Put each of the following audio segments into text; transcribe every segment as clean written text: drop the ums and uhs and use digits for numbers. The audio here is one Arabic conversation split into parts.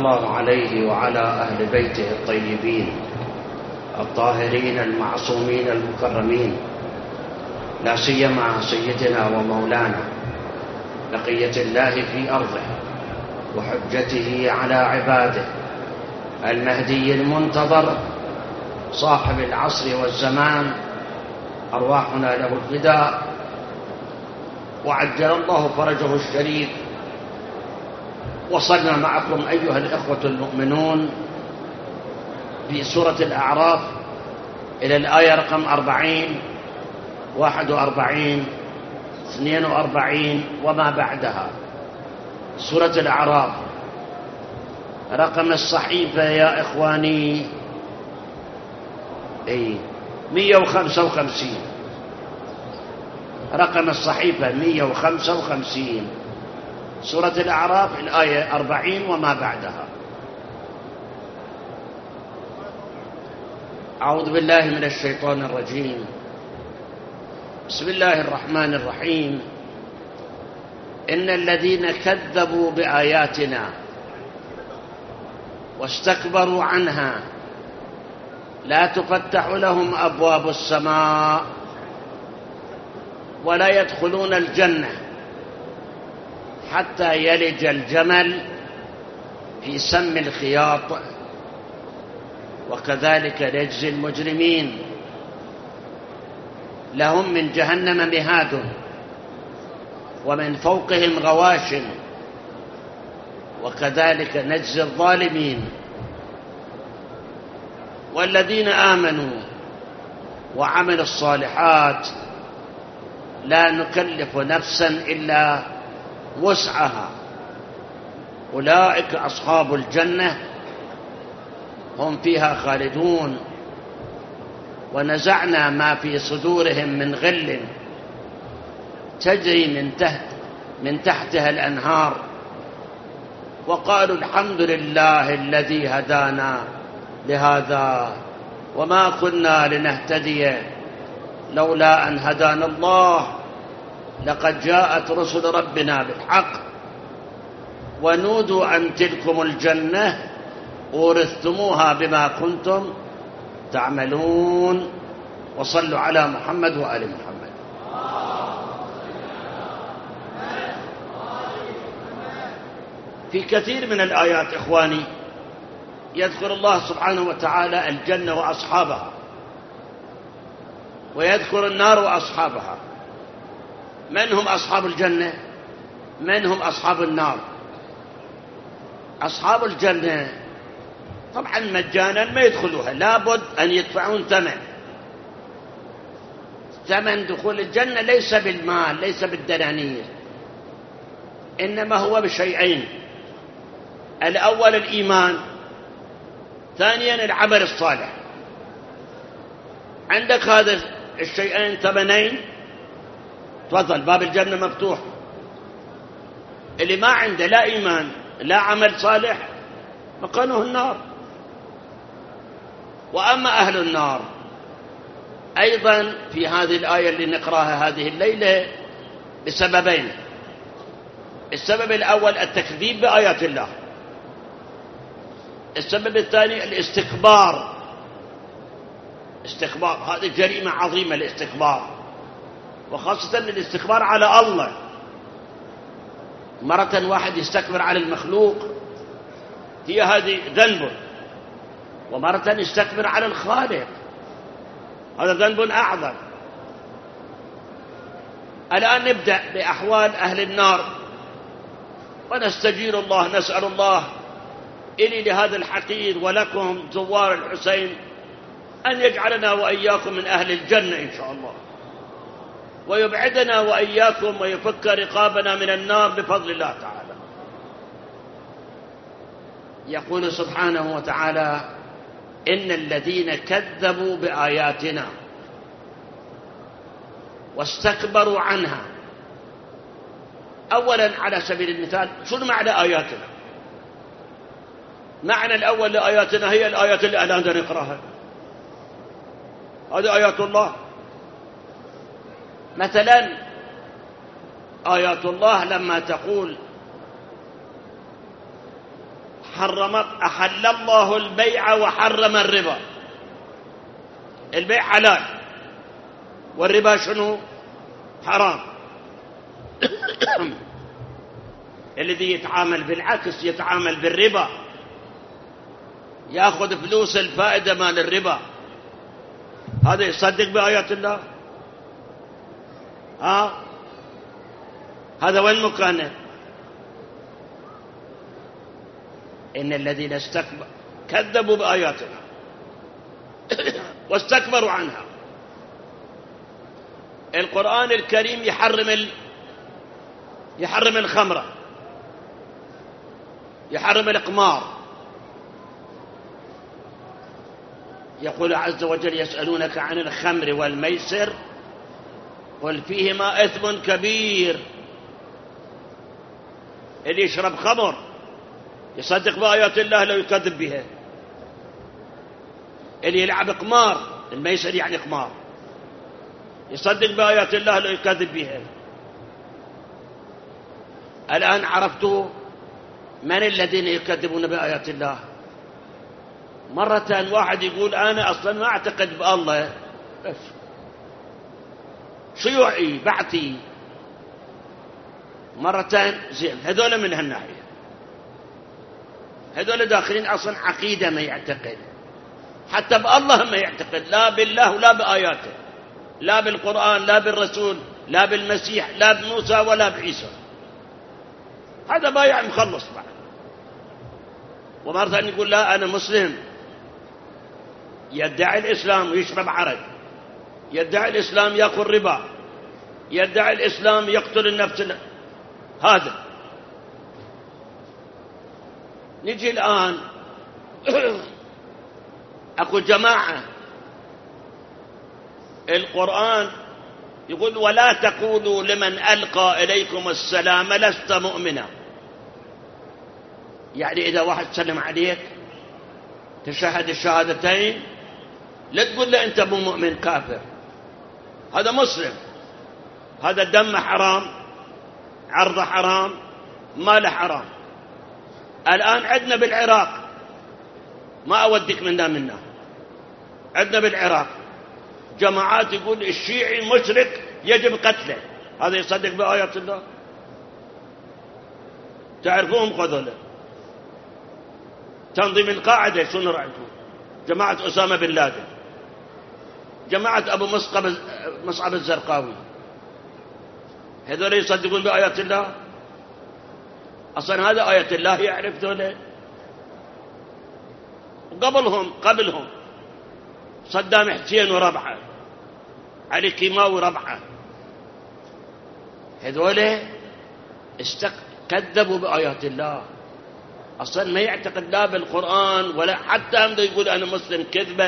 الله عليه وعلى أهل بيته الطيبين الطاهرين المعصومين المكرمين، لا سيما سيدنا ومولانا بقية الله في أرضه وحجته على عباده المهدي المنتظر صاحب العصر والزمان، أرواحنا له الفداء، وعجل الله فرجه الشريف. وصلنا معكم أيها الإخوة المؤمنون في سورة الأعراف إلى الآية رقم 40 41 42 وما بعدها. سورة الأعراف رقم الصحيفة يا إخواني 155، رقم الصحيفة 155، سورة الأعراف الآية 40 وما بعدها. أعوذ بالله من الشيطان الرجيم. بسم الله الرحمن الرحيم. إن الذين كذبوا بآياتنا واستكبروا عنها لا تفتح لهم أبواب السماء ولا يدخلون الجنة حتى يلج الجمل في سم الخياط وكذلك نجزي المجرمين. لهم من جهنم مهاد ومن فوقهم غواش وكذلك نجزي الظالمين. والذين آمنوا وعملوا الصالحات لا نكلف نفسا إلا وسعها أولئك أصحاب الجنة هم فيها خالدون. ونزعنا ما في صدورهم من غل تجري من تحتها الأنهار وقالوا الحمد لله الذي هدانا لهذا وما كنا لنهتدي لولا أن هدانا الله لقد جاءت رسل ربنا بالحق ونودوا أن تلكم الجنة أورثتموها بما كنتم تعملون. وصلوا على محمد وآل محمد. في كثير من الآيات إخواني يذكر الله سبحانه وتعالى الجنة وأصحابها ويذكر النار وأصحابها. من هم أصحاب الجنة؟ من هم أصحاب النار؟ أصحاب الجنة طبعا مجانا ما يدخلوها، لابد أن يدفعون ثمن. ثمن دخول الجنة ليس بالمال، ليس بالدنانير، إنما هو بشيئين: الأول الإيمان، ثانيا العمل الصالح. عندك هذا الشيئين ثمنين، تفضل باب الجنة مفتوح. اللي ما عنده لا إيمان لا عمل صالح مكانه النار. وأما أهل النار أيضا في هذه الآية اللي نقراها هذه الليلة بسببين: السبب الأول التكذيب بآيات الله، السبب الثاني الاستكبار. استكبار هذه جريمة عظيمة، الاستكبار، وخاصة الاستكبار على الله. مرة واحد يستكبر على المخلوق هي هذه ذنب، ومرة يستكبر على الخالق هذا ذنب أعظم. الآن نبدأ بأحوال أهل النار ونستجير الله، نسأل الله إلي لهذا الحقير ولكم زوار الحسين أن يجعلنا وإياكم من أهل الجنة إن شاء الله، ويبعدنا وإياكم ويفك رقابنا من النار بفضل الله تعالى. يقول سبحانه وتعالى: إن الذين كذبوا بآياتنا واستكبروا عنها. أولا على سبيل المثال، شنو معنى آياتنا؟ معنى الأول لآياتنا هي الآيات اللي الآن نقراها، هذه آيات الله. مثلا آيات الله لما تقول أحل الله البيع وحرم الربا. البيع حلال والربا شنو؟ حرام. الذي يتعامل بالعكس يتعامل بالربا، يأخذ فلوس الفائدة مال الربا، هذا يصدق بآيات الله؟ هذا وين مكانه؟ إن الذين كذبوا بآياتنا واستكبروا عنها. القرآن الكريم يحرم الخمرة، يحرم الإقمار. يقول عز وجل: يسألونك عن الخمر والميسر قل فيهما إثم كبير. اللي يشرب خمر يصدق بآيات الله لو يكذب بها. اللي يلعب قمار، الميسر يعني قمار، يصدق بآيات الله لو يكذب بها. الآن عرفتوا من الذين يكذبون بآيات الله. مرة واحد يقول: أنا أصلا ما أعتقد بالله، شيوعي بعثي. مرتين زين، هذول من هالناحية، هذول داخلين أصلا عقيدة ما يعتقد، حتى بالله ما يعتقد، لا بالله ولا بآياته، لا بالقرآن لا بالرسول لا بالمسيح لا بموسى ولا بعيسى. هذا بايع مخلص بعد. ومرة ثانية يقول: لا أنا مسلم، يدعي الإسلام ويشرب عرق، يدعي الإسلام يأكل ربا، يدعي الإسلام يقتل النفس. هذا نجي الآن أكو جماعة القرآن يقول: ولا تقولوا لمن ألقى إليكم السلام لست مؤمنا. يعني إذا واحد سلم عليك تشهد الشهادتين لا تقول له أنت مو مؤمن، كافر. هذا مسلم، هذا دم حرام، عرضه حرام، ماله حرام. الآن عندنا بالعراق، ما أودك منا، عندنا بالعراق جماعات يقول الشيعي مشرك يجب قتله. هذا يصدق بآيات الله؟ تعرفون قذله تنظيم القاعدة شنو رأيكم؟ جماعة أسامة بن لادن، جماعة أبو مصعب الزرقاوي، هذول يصدقون بآيات الله؟ أصلا هذا آيات الله يعرف ذولا. قبلهم صدام حسين وربعه، علي كيماوي وربعه، هذول كذبوا بآيات الله. أصلا ما يعتقد لا بالقرآن ولا حتى هم يقول أنا مسلم كذبا.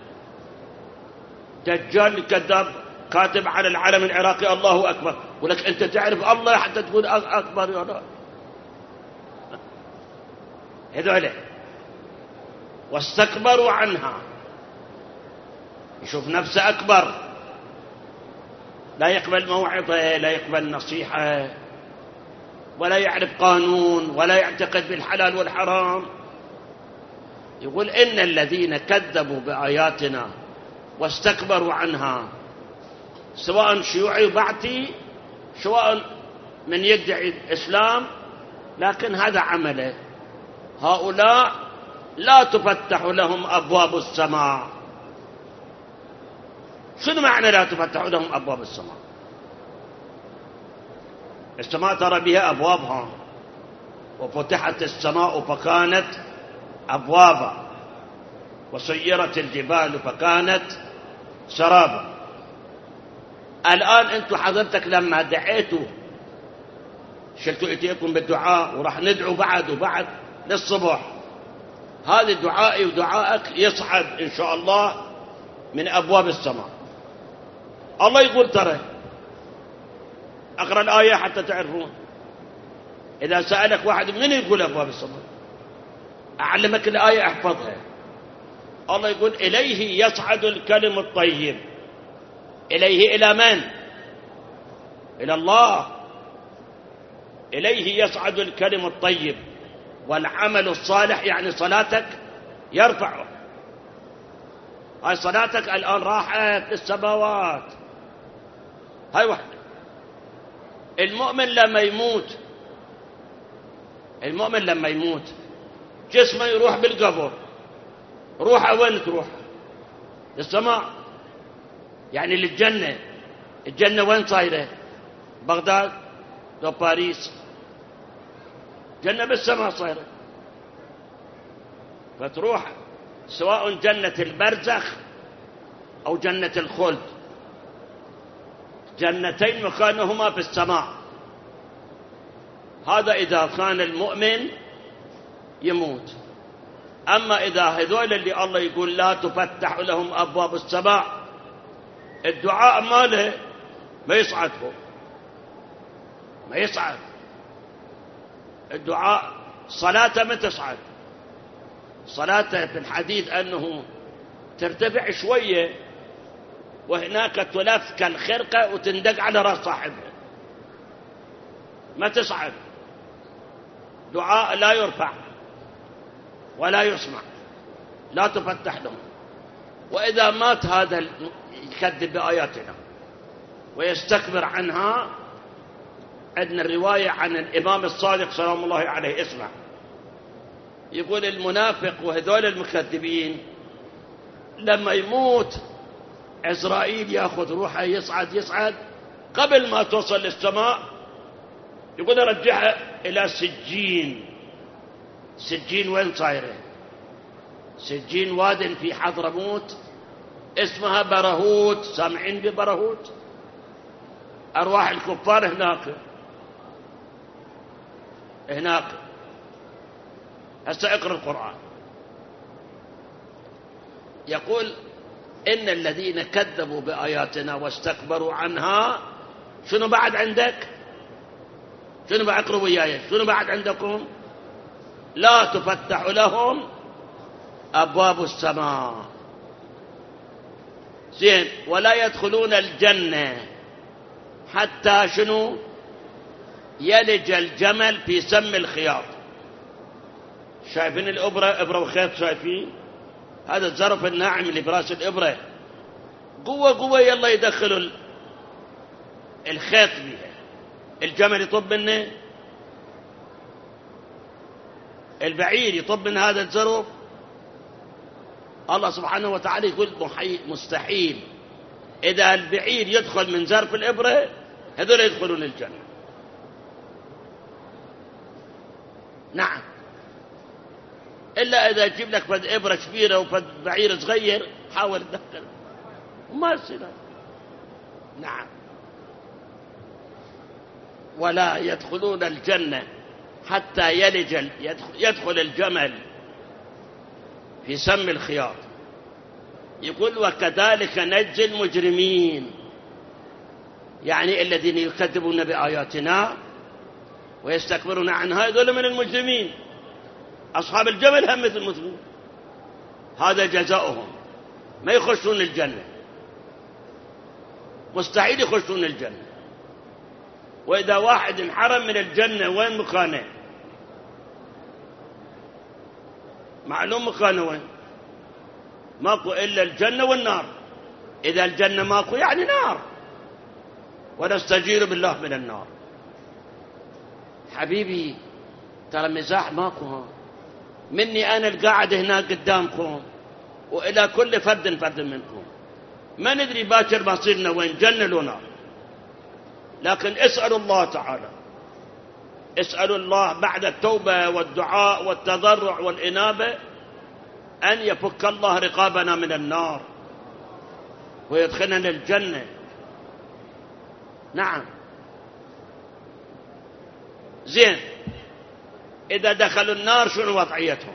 دجال كذاب كاتب على العلم العراقي الله أكبر، ولك أنت تعرف الله حتى تقول أكبر يا رب. هذول واستكبروا عنها، يشوف نفسه أكبر، لا يقبل موعظة، لا يقبل نصيحة، ولا يعرف قانون، ولا يعتقد بالحلال والحرام. يقول: إن الذين كذبوا بآياتنا واستكبروا عنها، سواء شيوعي بعثي، سواء من يدعي الإسلام، لكن هذا عمله. هؤلاء لا تفتح لهم أبواب السماء. شنو معنى لا تفتح لهم أبواب السماء؟ السماء ترى بها أبوابها، وفتحت السماء فكانت أبوابا، وسيرت الجبال فكانت سرابا. الآن أنتم حضرتك لما دعيتوا شلتوا إيديكم بالدعاء، وراح ندعو بعد للصبح. هذا دعائي ودعائك يصعد إن شاء الله من أبواب السماء. الله يقول ترى، أقرأ الآية حتى تعرفون. إذا سألك واحد من يقول أبواب السماء، أعلمك الآية احفظها. الله يقول: إليه يصعد الكلم الطيب. إليه إلى من؟ إلى الله. إليه يصعد الكلم الطيب والعمل الصالح يعني صلاتك يرفعه. هاي صلاتك الآن راحت للسماوات. هاي واحدة. المؤمن لما يموت جسمه يروح بالقبر. روحه وين تروح؟ للسماء، يعني للجنة. الجنة وين صايرة؟ بغداد لو باريس؟ جنة بالسماء صايرة. فتروح سواء جنة البرزخ أو جنة الخلد، جنتين مكانهما في السماء. هذا إذا كان المؤمن يموت. أما إذا هذول اللي الله يقول لا تفتح لهم أبواب السماء، الدعاء ماله ما يصعد فوق، ما يصعد الدعاء. صلاته ما تصعد. صلاته في الحديث أنه ترتفع شوية وهناك تلف كالخرقة وتندق على رأس صاحبها، ما تصعد. دعاء لا يرفع ولا يسمع، لا تفتح لهم. وإذا مات هذا يكذب بآياتنا ويستكبر عنها، عندنا الرواية عن الإمام الصادق سلام الله عليه. اسمع، يقول المنافق وهذول المكذبين لما يموت عزرائيل يأخذ روحه يصعد قبل ما توصل للسماء، يقول رجعها إلى سجين. سجين وين صايرة؟ سجين واد في حضرموت اسمها برهوت. سامعين ببرهوت؟ أرواح الكفار هناك. هسه اقرأ القرآن. يقول إن الذين كذبوا بآياتنا واستكبروا عنها. شنو بعد عندك؟ شنو بعد؟ اقرأوا وياي. شنو بعد عندكم؟ لا تفتح لهم أبواب السماء. زين. ولا يدخلون الجنة حتى شنو؟ يلج الجمل في سم الخياط. شايفين الإبرة؟ إبرة وخيط شايفين؟ هذا الزرف الناعم اللي براس الإبرة، قوة يلا يدخلوا الخيط بها. الجمل يطب منه، البعير يطب من هذا الزرف. الله سبحانه وتعالى يقول مستحيل. إذا البعير يدخل من زرف الإبرة هذول يدخلون الجنة. نعم، إلا إذا يجيب لك فد إبرة كبيرة وفد بعير صغير حاول تدخل وما يصير. نعم. ولا يدخلون الجنة حتى يدخل الجمل في سم الخياط. يقول وكذلك نجزي المجرمين، يعني الذين يكذبون بآياتنا ويستكبرون عنها هذول من المجرمين. أصحاب الجمل هم مثل المجرمين، هذا جزاؤهم. ما يخشون الجنة، مستحيل يخشون الجنة. وإذا واحد انحرم من الجنة وين مكانه؟ معلوم مكانه وين؟ ماكو إلا الجنة والنار. إذا الجنة ماكو يعني نار، ونستجير بالله من النار. حبيبي ترى مزاح ماكو. مني أنا القاعد هناك قدامكم وإلى كل فرد منكم، ما ندري باكر مصيرنا وين، جنة لو نار. لكن اسألوا الله تعالى، اسألوا الله بعد التوبة والدعاء والتضرع والإنابة أن يفك الله رقابنا من النار ويدخلنا الجنة. نعم. زين. إذا دخلوا النار شنو وضعيتهم؟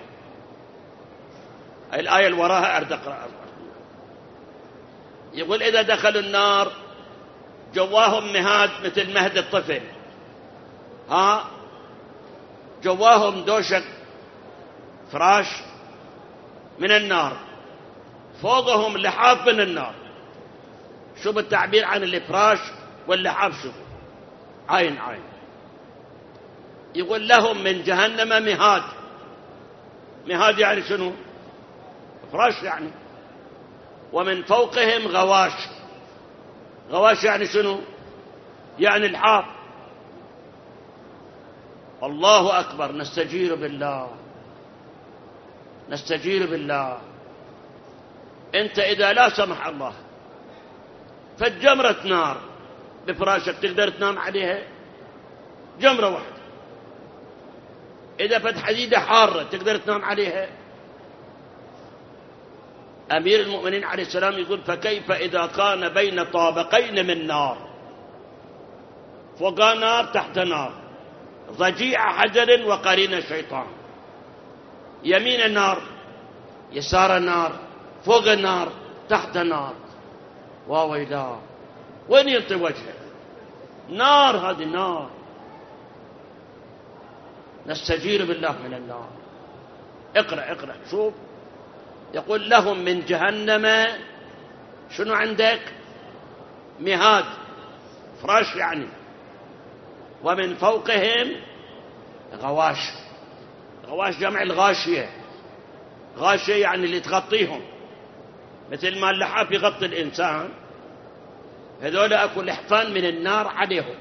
الآية اللي وراها أرد أقرأ. يقول إذا دخلوا النار جواهم مهاد مثل مهد الطفل. جواهم دوشة فراش من النار، فوقهم لحاف من النار. شو بالتعبير عن الفراش واللحاف؟ شو عين. يقول لهم من جهنم مهاد، مهاد يعني شنو؟ فراش يعني. ومن فوقهم غواش. غواش يعني شنو؟ يعني الحاط. الله أكبر. نستجير بالله، نستجير بالله. أنت إذا لا سمح الله فالجمرة نار بفراشك تقدر تنام عليها؟ جمرة واحدة. إذا فد حديدة حارة تقدر تنام عليها؟ أمير المؤمنين عليه السلام يقول: فكيف إذا كان بين طابقين من نار، فوق نار تحت نار، ضجيع حجر وقرين الشيطان، يمين النار يسار النار، فوق النار تحت النار، وويلا وين يلطي وجهه؟ نار، هذه نار. نستجير بالله من النار. اقرأ اقرأ شوف، يقول: لهم من جهنم شنو عندك؟ مهاد، فراش يعني. ومن فوقهم غواش. غواش جمع الغاشية. غاشية يعني اللي تغطيهم، مثل ما اللحاف يغطي الإنسان، هذول أكو لحفان من النار عليهم.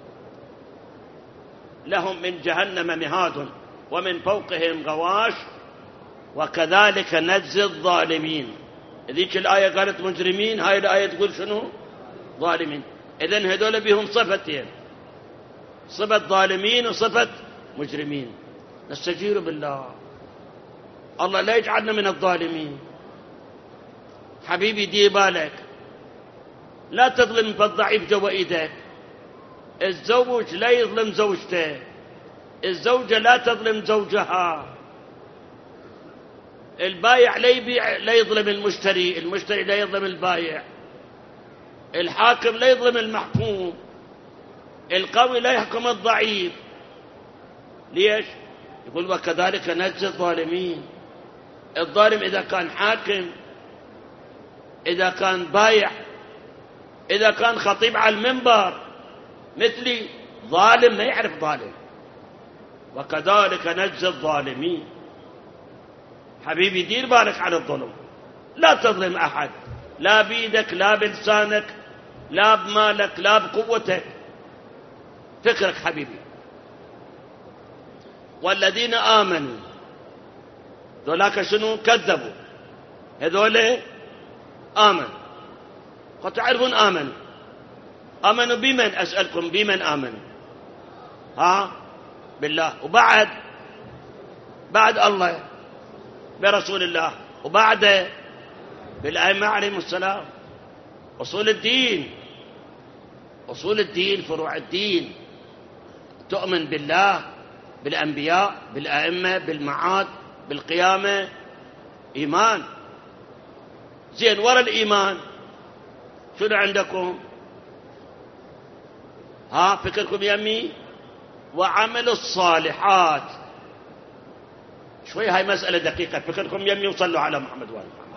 لهم من جهنم مهاد ومن فوقهم غواش وكذلك نجزي الظالمين. ذيك الآية قالت مجرمين، هاي الآية تقول شنو؟ ظالمين. إذن هذول بهم صفتين: صفة ظالمين وصفة مجرمين. نستجير بالله، الله لا يجعلنا من الظالمين. حبيبي دي بالك، لا تظلم فالضعيف جوا ايدك. الزوج لا يظلم زوجته، الزوجة لا تظلم زوجها، البايع لا يبيع لا يظلم المشتري، المشتري لا يظلم البايع، الحاكم لا يظلم المحكوم، القوي لا يحكم الضعيف. ليش؟ يقول: وكذلك نجزي الظالمين. الظالم إذا كان حاكم، إذا كان بايع، إذا كان خطيب على المنبر مثلي، ظالم ما يعرف ظالم. وكذلك نجزي الظالمين. حبيبي دير بالك على الظلم، لا تظلم أحد، لا بيدك لا بلسانك لا بمالك لا بقوتك. فكرك حبيبي. والذين آمنوا، ذولاك شنو؟ كذبوا. هذول آمنوا. قد تعرفون آمنوا. آمنوا بمن؟ أسألكم بمن آمنوا؟ بالله. وبعد الله برسول الله، وبعد بالأئمة عليهم السلام. أصول الدين، أصول الدين، فروع الدين. تؤمن بالله، بالأنبياء، بالأئمة، بالمعاد، بالقيامة. إيمان. زين، ورا الإيمان شنو عندكم؟ فكركم يمي؟ وعمل الصالحات. شوي هاي مسألة دقيقة. فكركم يمي؟ وصلوا على محمد وآل محمد.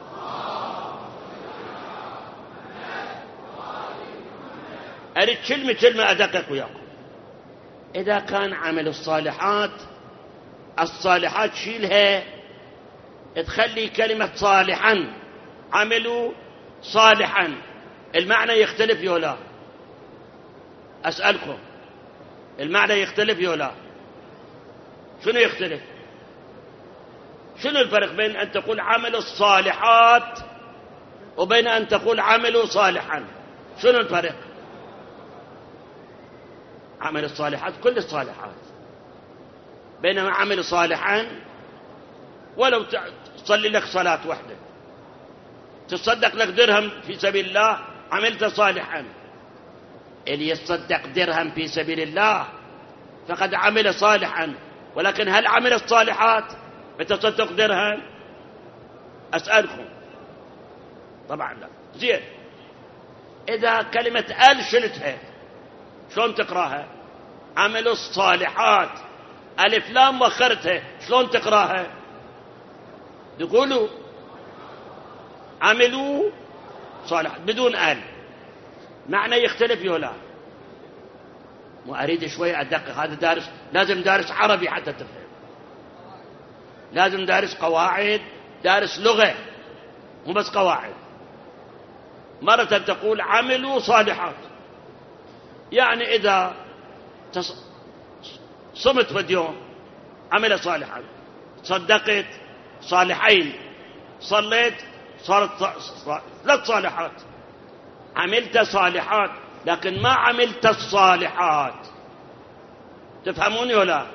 أريد كلمة أدقق وياكم. إذا كان عمل الصالحات، الصالحات شيلها تخلي كلمة صالحا، عملوا صالحا، المعنى يختلف يولا؟ أسألكم، المعنى يختلف يولا؟ شنو يختلف؟ شنو الفرق بين أن تقول عمل الصالحات وبين أن تقول عملوا صالحا؟ شنو الفرق؟ عمل الصالحات كل الصالحات، بينما عمل صالحا ولو تصلي لك صلاة واحدة، تصدق لك درهم في سبيل الله، عملت صالحا. اللي يتصدق درهم في سبيل الله فقد عمل صالحا، ولكن هل عمل الصالحات بتصدق درهم؟ أسألكم. طبعا لا. زين، إذا كلمة أل شلتها شلون تقراها؟ عملوا الصالحات، ألف لام وخرتها شلون تقراها؟ تقولوا عملوا صالحات بدون أل، معنى يختلف يولا؟ مو أريد شوي أدقق، هذا دارس، لازم دارس عربي حتى تفهم. لازم دارس قواعد، دارس لغة، مو بس قواعد. مرة تقول عملوا صالحات، يعني إذا صمت في اليوم عمل صالحا، صدقت صالحين، صليت صارت 3 صالحات. عملت صالحات لكن ما عملت الصالحات. تفهموني ولا؟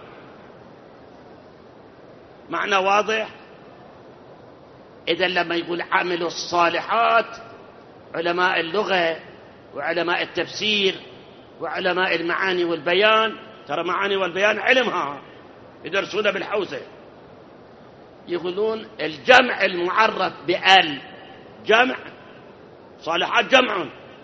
معنى واضح؟ إذا لما يقول عملوا الصالحات، علماء اللغة وعلماء التفسير وعلماء المعاني والبيان، ترى معاني والبيان علمها يدرسونها بالحوزة، يقولون الجمع المعرف بأل، جمع صالحات جمع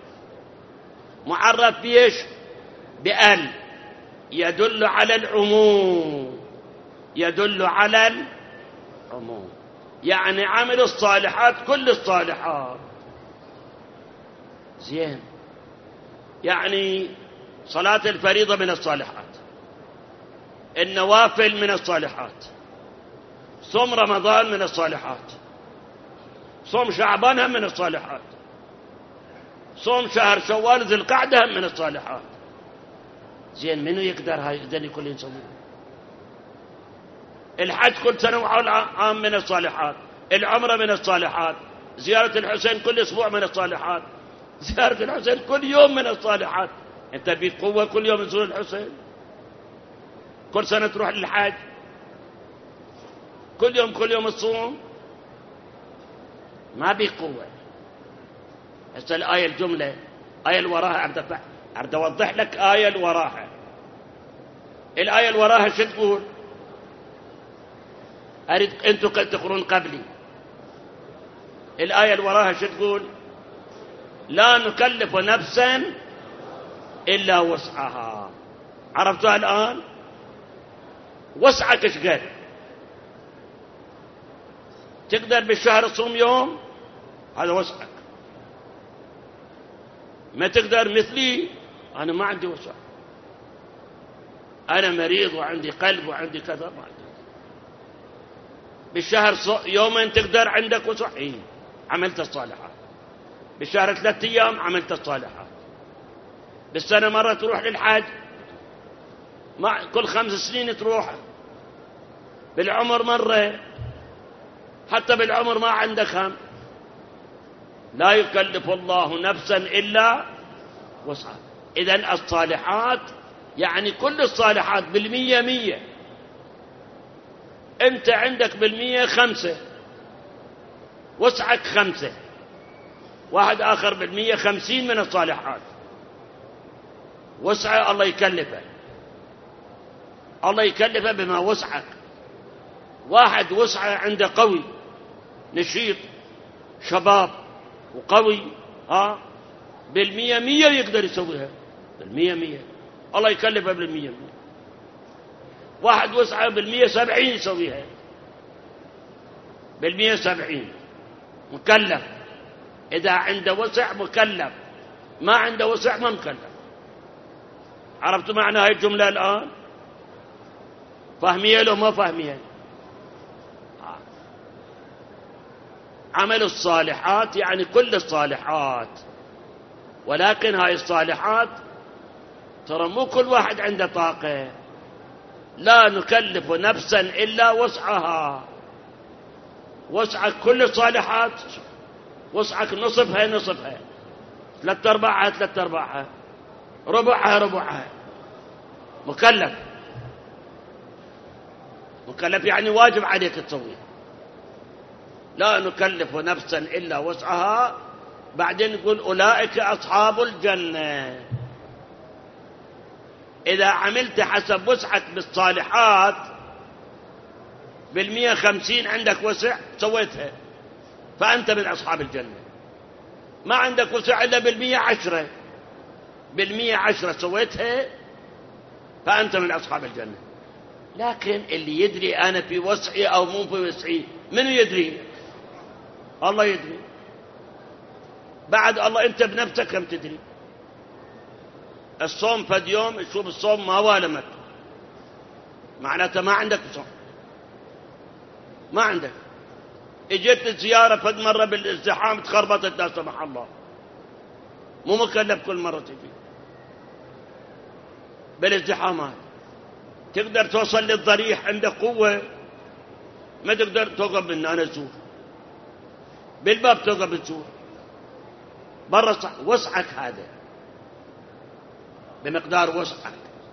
معرف بيش بأل، يدل على العموم، يدل على العموم. يعني عمل الصالحات كل الصالحات. زين، يعني صلاة الفريضة من الصالحات، النوافل من الصالحات، صوم رمضان من الصالحات، صوم شعبان من الصالحات، صوم شهر شوال ذي القعدة من الصالحات. زين، منو يقدر هاي ذني كل يسوي؟ الحج كل سنة وعام من الصالحات، العمرة من الصالحات، زيارة الحسين كل أسبوع من الصالحات، زيارة الحسين كل يوم من الصالحات. أنت بيك قوة كل يوم تزور الحسين؟ كل سنة تروح للحج؟ كل يوم تصوم؟ ما بيك قوة. هسه الآية الجملة، آية اللي وراها أريد أوضح لك آية اللي وراها. الآية اللي وراها شو تقول؟ أريد أنتم تقرون قبلي. الآية اللي وراها شو تقول؟ لا نكلف نفسا إلا وسعها. عرفتوا الآن؟ وسعك ايش قد؟ تقدر بالشهر تصوم يوم، هذا وسعك. ما تقدر مثلي، أنا ما عندي وسع، أنا مريض وعندي قلب وعندي كذا، ما عندي. بالشهر يومين تقدر، عندك وسع، إيه عملت الصالحات. بالشهر 3 أيام عملت الصالحات. بالسنة مرة تروح للحج، كل 5 سنين تروح. بالعمر مرة، حتى بالعمر ما عندك هم. لا يكلف الله نفسا إلا وسعها. إذن الصالحات يعني كل الصالحات 100%. أنت عندك 5، وسعك 5. واحد آخر 50 من الصالحات، وسعه الله يكلفه، الله يكلفه بما وسعك. واحد وسعه عنده قوي، نشيط، شباب وقوي، 100% يقدر يسويها، 100% الله يكلفه 100%. واحد وسعه 170 يسويها، 170 مكلف. إذا عنده وسع مكلف، ما عنده وسع ما مكلف. عرفتوا معنى هاي الجملة الآن؟ فهمية لو ما فهمية؟ عمل الصالحات يعني كل الصالحات، ولكن هاي الصالحات ترى مو كل واحد عنده طاقة. لا نكلف نفسا إلا وسعها. وسعك كل الصالحات، وسعك نصفها 3/4 3/4، ربعها. مكلف يعني واجب عليك تسويه. لا نكلف نفسا إلا وسعها. بعدين يقول أولئك أصحاب الجنة. إذا عملت حسب وسعك بالصالحات 150 عندك وسع سويتها، فأنت من أصحاب الجنة. ما عندك وسع إلا 110 سويتها، فأنت من أصحاب الجنة. لكن اللي يدري أنا في وسعي أو مو في وسعي، منو يدري؟ الله يدري. بعد الله أنت بنفسك كم تدري؟ الصوم فد يوم، شوف الصوم ما والمك، معناته ما عندك صوم. ما عندك. اجيت الزيارة فد مرة بالازدحام تخربطت لا سمح الله، مو مكلف كل مرة تجي بالازدحامات. تقدر توصل للضريح، عندك قوة، ما تقدر توقف من أنا تزور بالباب، توقف تزور برا وسعك، هذا بمقدار وسعك.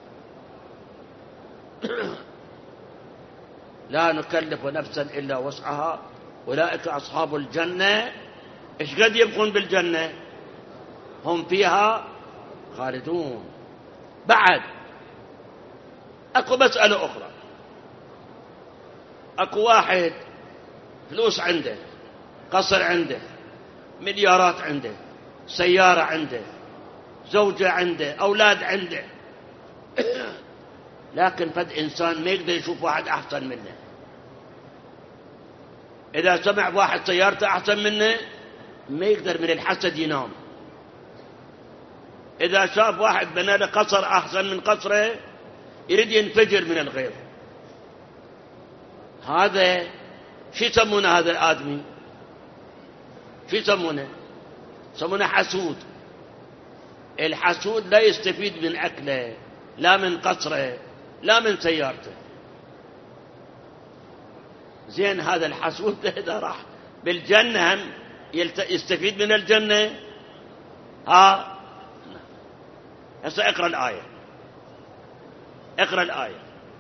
لا نكلف نفسا إلا وسعها، أولئك أصحاب الجنة. إيش قد يبقون بالجنة؟ هم فيها خالدون. بعد أكو مسألة أخرى. أكو واحد فلوس عنده، قصر عنده، مليارات عنده، سيارة عنده، زوجة عنده، أولاد عنده، لكن فد إنسان ما يقدر يشوف واحد أحسن منه. إذا سمع واحد سيارته أحسن منه ما يقدر من الحسد ينام. إذا شاف واحد بنى له قصر أحسن من قصره يريد ينفجر من الغيظ. هذا شو يسمونه؟ هذا الآدمي شو يسمونه؟ يسمونه حسود. الحسود لا يستفيد من أكله، لا من قصره، لا من سيارته. زين هذا الحسود إذا راح بالجنة هم يستفيد من الجنة؟ هسه اقرأ الآية، اقرأ الآية.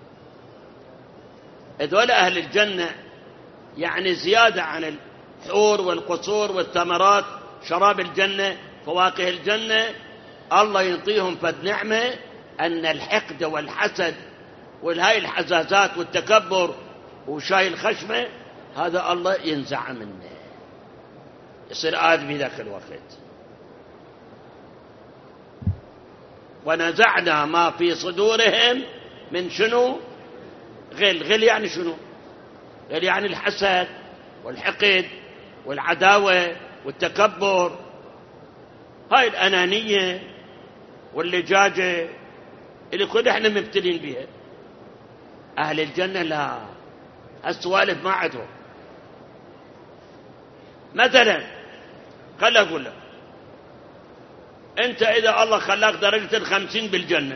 هذول أهل الجنة يعني زيادة عن الحور والقصور والثمرات، شراب الجنة، فواكه الجنة، الله يعطيهم فد نعمة أن الحقد والحسد والهاي الحزازات والتكبر وشاي الخشمة هذا الله ينزع منه، يصير آدمي ذاك الوقت. ونزعنا ما في صدورهم من شنو؟ غل. غل يعني شنو؟ غل يعني الحسد والحقد والعداوة والتكبر، هاي الأنانية واللجاجة اللي كل احنا مبتلين بها. أهل الجنة لا، هالسوالف ما عندهم. مثلا خل أقول لك، أنت إذا الله خلاك درجة 50 بالجنة،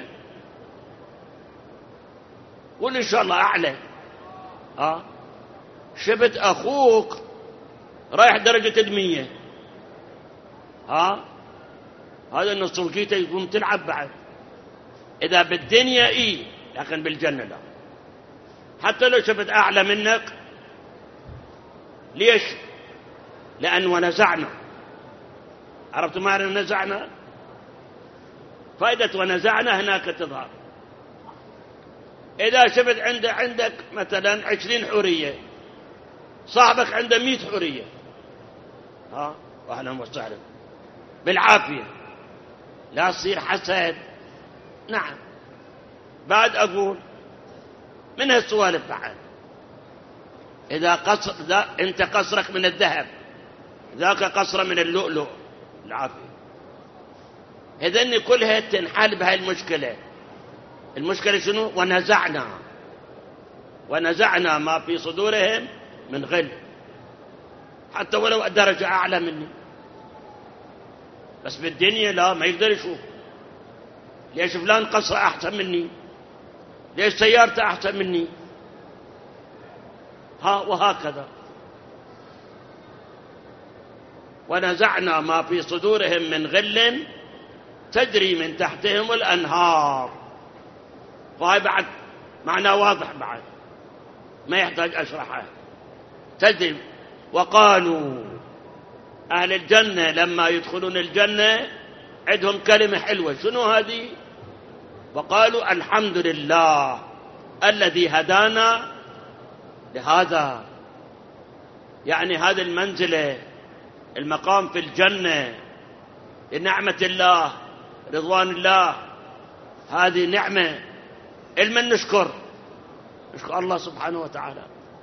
قول إن شاء الله أعلى، شفت أخوك رايح درجة 100، هذا إن صوتيته يقوم تلعب بعد. إذا بالدنيا لكن بالجنة لا. حتى لو شفت أعلى منك، ليش؟ لأن ونزعنا، عرفتوا معنى ونزعنا؟ فائدة ونزعنا هناك تظهر. إذا شفت عندك مثلا 20 حورية، صاحبك عنده 100 حورية، أهلا وسهلا بالعافية، لا تصير حسد. نعم. بعد أقول من هالسوالف بعد، إذا أنت قصرك من الذهب، ذاك قصر من اللؤلؤ، العافية، إذن كلها تنحل بهاي المشكلة. المشكلة شنو؟ ونزعنا ما في صدورهم من غل. حتى ولو درجة أعلى مني، بس بالدنيا لا، ما يقدر يشوف. ليش فلان قصر أحسن مني؟ ليش سيارته أحسن مني؟ وهكذا. ونزعنا ما في صدورهم من غل تجري من تحتهم الأنهار. فهي بعد معنى واضح، بعد ما يحتاج أشرحه. تجري. وقالوا أهل الجنة لما يدخلون الجنة عندهم كلمة حلوة، شنو هذه؟ وقالوا الحمد لله الذي هدانا لهذا. يعني هذه المنزلة، المقام في الجنة، نعمة الله، رضوان الله، هذه نعمة المن نشكر الله سبحانه وتعالى.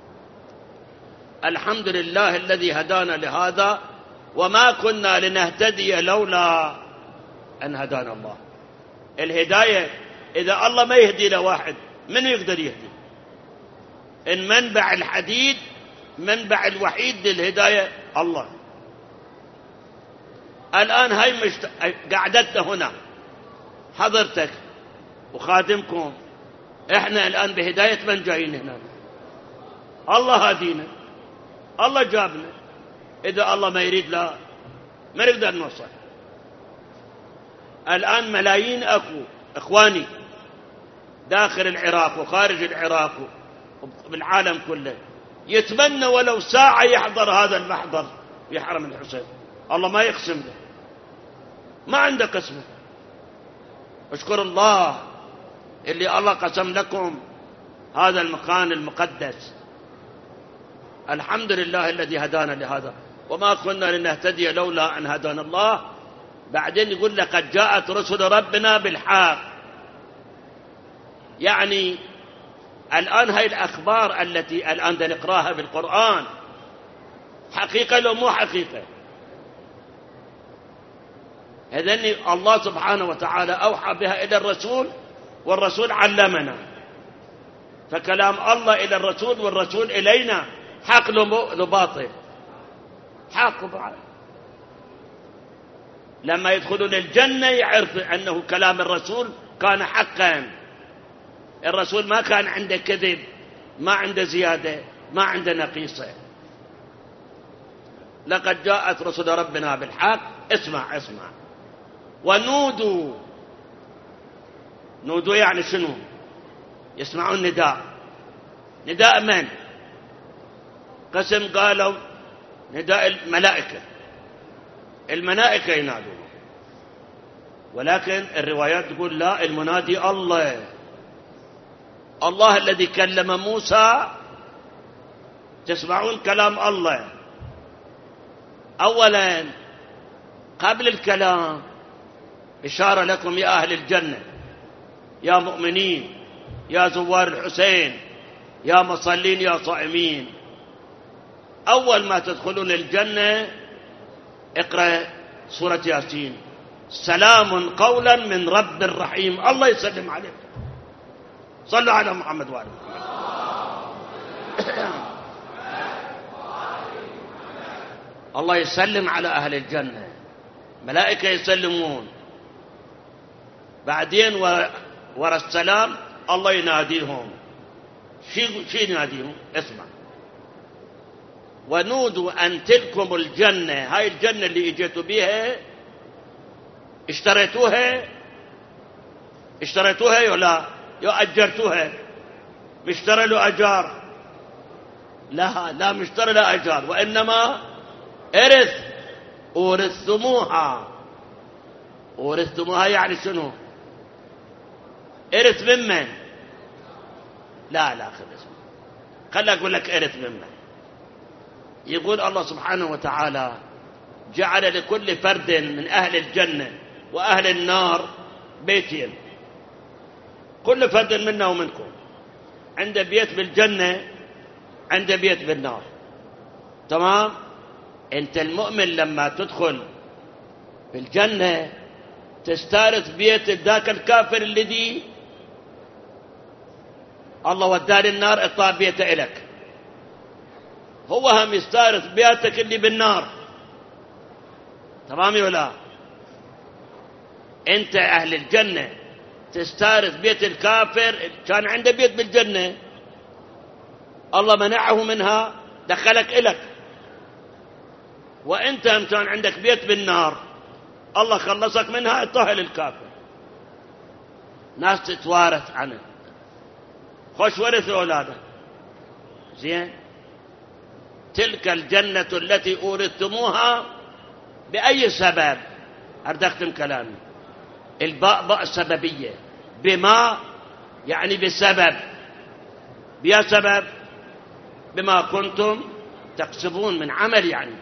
الحمد لله الذي هدانا لهذا وما كنا لنهتدي لولا أن هدانا الله. الهداية إذا الله ما يهدي لواحد من يقدر يهدي؟ إن منبع الحديد منبع الوحيد للهداية الله. الآن هاي قعدتنا هنا حضرتك وخادمكم، احنا الآن بهداية من جايين هنا؟ الله هادينا، الله جابنا. إذا الله ما يريد لا ما نقدر نوصل. الآن ملايين أكو إخواني داخل العراق وخارج العراق وبالعالم كله يتمنى ولو ساعة يحضر هذا المحضر في حرم الحسين. الله ما يقسم له، ما عنده قسمه. اشكر الله اللي الله قسم لكم هذا المكان المقدس. الحمد لله الذي هدانا لهذا، وما كنا لنهتدي لولا أن هدانا الله. بعدين يقول لقد جاءت رسل ربنا بالحق. يعني الآن هاي الأخبار التي الآن نقراها بالقرآن حقيقة لو مو حقيقة؟ إذن الله سبحانه وتعالى أوحى بها إلى الرسول، والرسول علمنا. فكلام الله إلى الرسول والرسول إلينا حق لو باطل؟ حق بعد. لما يدخلون الجنة يعرف أنه كلام الرسول كان حقا. الرسول ما كان عنده كذب، ما عنده زيادة، ما عنده نقيصة. لقد جاءت رسل ربنا بالحق. اسمع اسمع. ونودوا. نودوا يعني شنو؟ يسمعون نداء. نداء من؟ قسم قالوا نداء الملائكة. الملائكة ينادون، ولكن الروايات تقول لا، المنادي الله. الله الذي كلم موسى. تسمعون كلام الله. أولا قبل الكلام إشارة لكم يا أهل الجنة، يا مؤمنين، يا زوار الحسين، يا مصلين، يا صائمين. أول ما تدخلون الجنة اقرأ سورة ياسين. سلام قولا من رب رحيم. الله يسلم عليك. صلوا على محمد وآل محمد. الله يسلم على أهل الجنة، ملائكة يسلمون. بعدين ورا السلام الله يناديهم. شي يناديهم؟ اسمع. ونودوا أن تلكم الجنة. هاي الجنة اللي اجيتوا بيها اشتريتوها ولا أجرتوها؟ مشترى له أجار؟ لا مشترى له أجار، وإنما إرث. أورثتموها. أورثتموها يعني شنو؟ إرث ممن؟ لا خذ اسمه، خلي أقول لك إرث ممن. يقول الله سبحانه وتعالى جعل لكل فرد من أهل الجنة وأهل النار بيتين. كل فرد منا ومنكم عنده بيت بالجنة، عنده بيت بالنار. تمام؟ أنت المؤمن لما تدخل بالجنة تستارث بيت ذاك الكافر الذي الله ودار النار، اطلع بيته إلك. هو هم يستارث بيتك اللي بالنار. تمام ولا؟ أنت أهل الجنة تستارث بيت الكافر كان عنده بيت بالجنة، الله منعه منها دخلك إلك. وأنت هم كان عندك بيت بالنار، الله خلصك منها اعطاها للكافر. ناس تتوارث عنه. خوش ورث أولاده. زين. تلك الجنة التي أورثتموها بأي سبب؟ أردختم كلامي. الباء باء سببية. بما يعني بسبب. بيا سبب بما كنتم تكسبون من عمل. يعني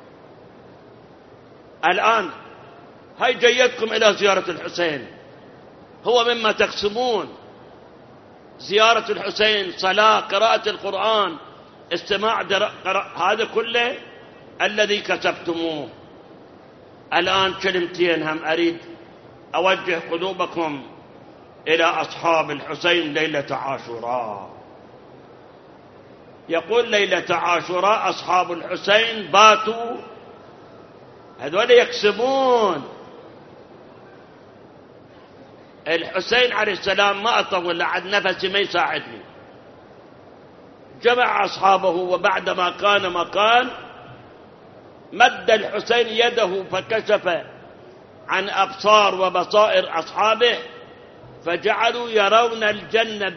الآن هاي جيدكم إلى زيارة الحسين، هو مما تكسبون. زيارة الحسين، صلاة، قراءة القرآن، استماع هذا كله الذي كسبتموه. الآن كلمتين هم أريد أوجه قلوبكم إلى أصحاب الحسين ليلة عاشوراء. يقول ليلة عاشوراء أصحاب الحسين باتوا، هذول يكسبون. الحسين عليه السلام ما أطول لعد نفسي ما يساعدني، جمع أصحابه، وبعدما كان مكان مد الحسين يده فكشف عن أبصار وبصائر أصحابه، فجعلوا يرون الجنة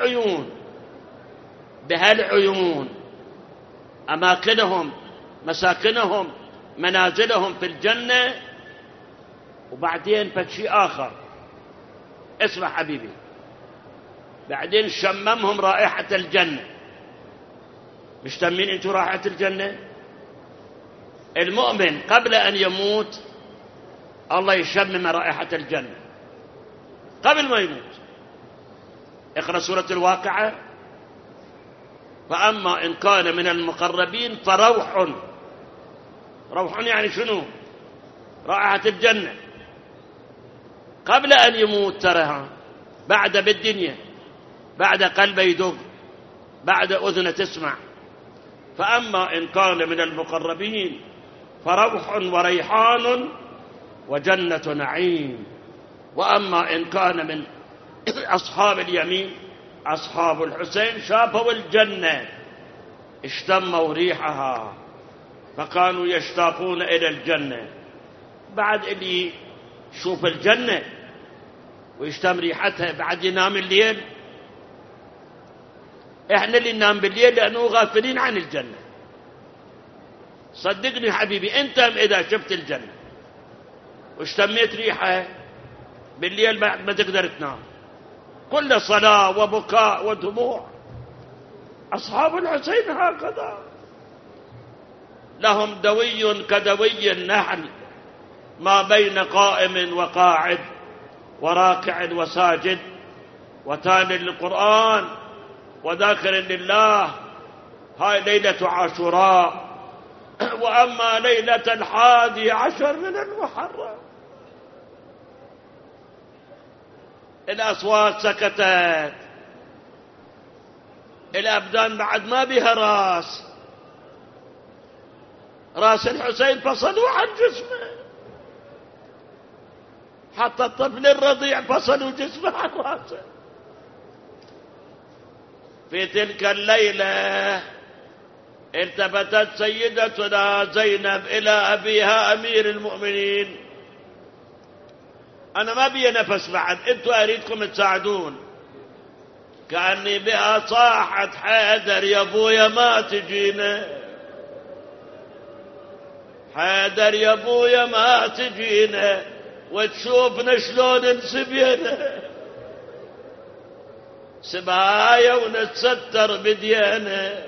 بهالعيون، أماكنهم، مساكنهم، منازلهم في الجنة. وبعدين فشي آخر، اسمع حبيبي، بعدين شممهم رائحة الجنة. مش تمين انتوا رائحة الجنة؟ المؤمن قبل أن يموت الله يشمم رائحة الجنة قبل ما يموت. اقرأ سورة الواقعة: فأما إن كان من المقربين فروح. روح يعني شنو؟ رائحة الجنة قبل أن يموت، ترها بعد بالدنيا، بعد قلب يدق، بعد أذن تسمع. فأما إن كان من المقربين فروح وريحان وجنة نعيم. وأما إن كان من أصحاب اليمين أصحاب الحسين شافوا الجنة، اشتموا ريحها فكانوا يشتاقون إلى الجنة. بعد اللي يشوف الجنة ويشتم ريحتها بعد ينام الليل. احنا اللي ننام بالليل لأنه غافلين عن الجنة. صدقني حبيبي، انت إذا شفت الجنة واشتميت ريحة بالليل ما تقدر تنام، كل صلاة وبكاء ودموع. أصحاب الحسين هكذا، لهم دوي كدوي النحل، ما بين قائم وقاعد وراكع وساجد وتال للقرآن وذاكر لله. هاي ليلة عاشوراء. وأما ليلة 11 من المحرم الأصوات سكتت، الأبدان بعد ما بها راس الحسين فصلوا عن جسمه، حتى الطفل الرضيع فصلوا جسمه عن راسه. في تلك الليلة التفتت سيدتنا زينب إلى أبيها أمير المؤمنين: أنا ما بي نفس بعد، أنتوا أريدكم تساعدون. كأني بها صاحت: حيدر يا أبويا ما تجينا، حيدر يا أبويا ما تجينا، وتشوفنا شلون نسبينا سبايا ونتستر بدينا،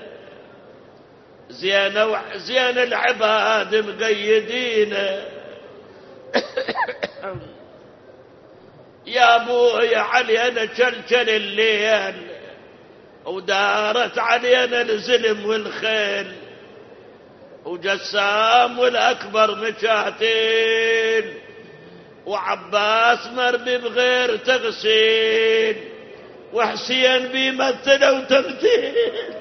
زين العباد مقيدينا. يا ابويا علينا كلكل الليل، ودارت علينا الزلم والخيل، وجسام والأكبر مشاتين، وعباس مرمي بغير تغسيل، وحسين بيمثل وتمثيل.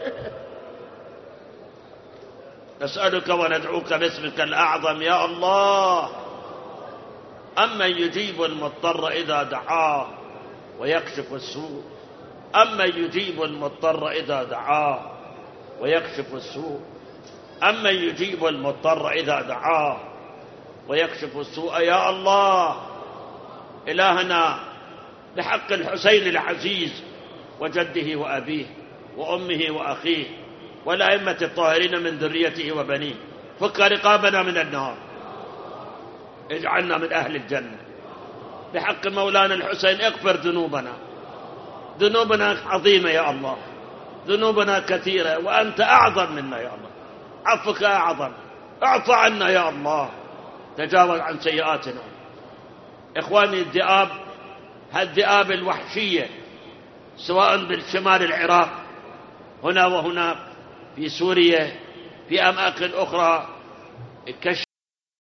نسألك وندعوك باسمك الأعظم يا الله: أمن يجيب المضطر إذا دعاه ويكشف السوء، أمن يجيب المضطر إذا دعاه ويكشف السوء، أمن يجيب المضطر إذا دعاه ويكشف السوء. يا الله إلهنا، بحق الحسين العزيز وجده وأبيه وأمه وأخيه والأئمة الطاهرين من ذريته وبنيه، فك رقابنا من النار، اجعلنا من أهل الجنة. بحق مولانا الحسين اغفر ذنوبنا، ذنوبنا عظيمة يا الله، ذنوبنا كثيرة، وأنت أعظم منا يا الله، عفوك أعظم، اعف عنا يا الله، تجاوز عن سيئاتنا. إخواني، الذئاب، هالذئاب الوحشية سواء بالشمال العراق هنا وهناك، في سوريا، في أماكن أخرى،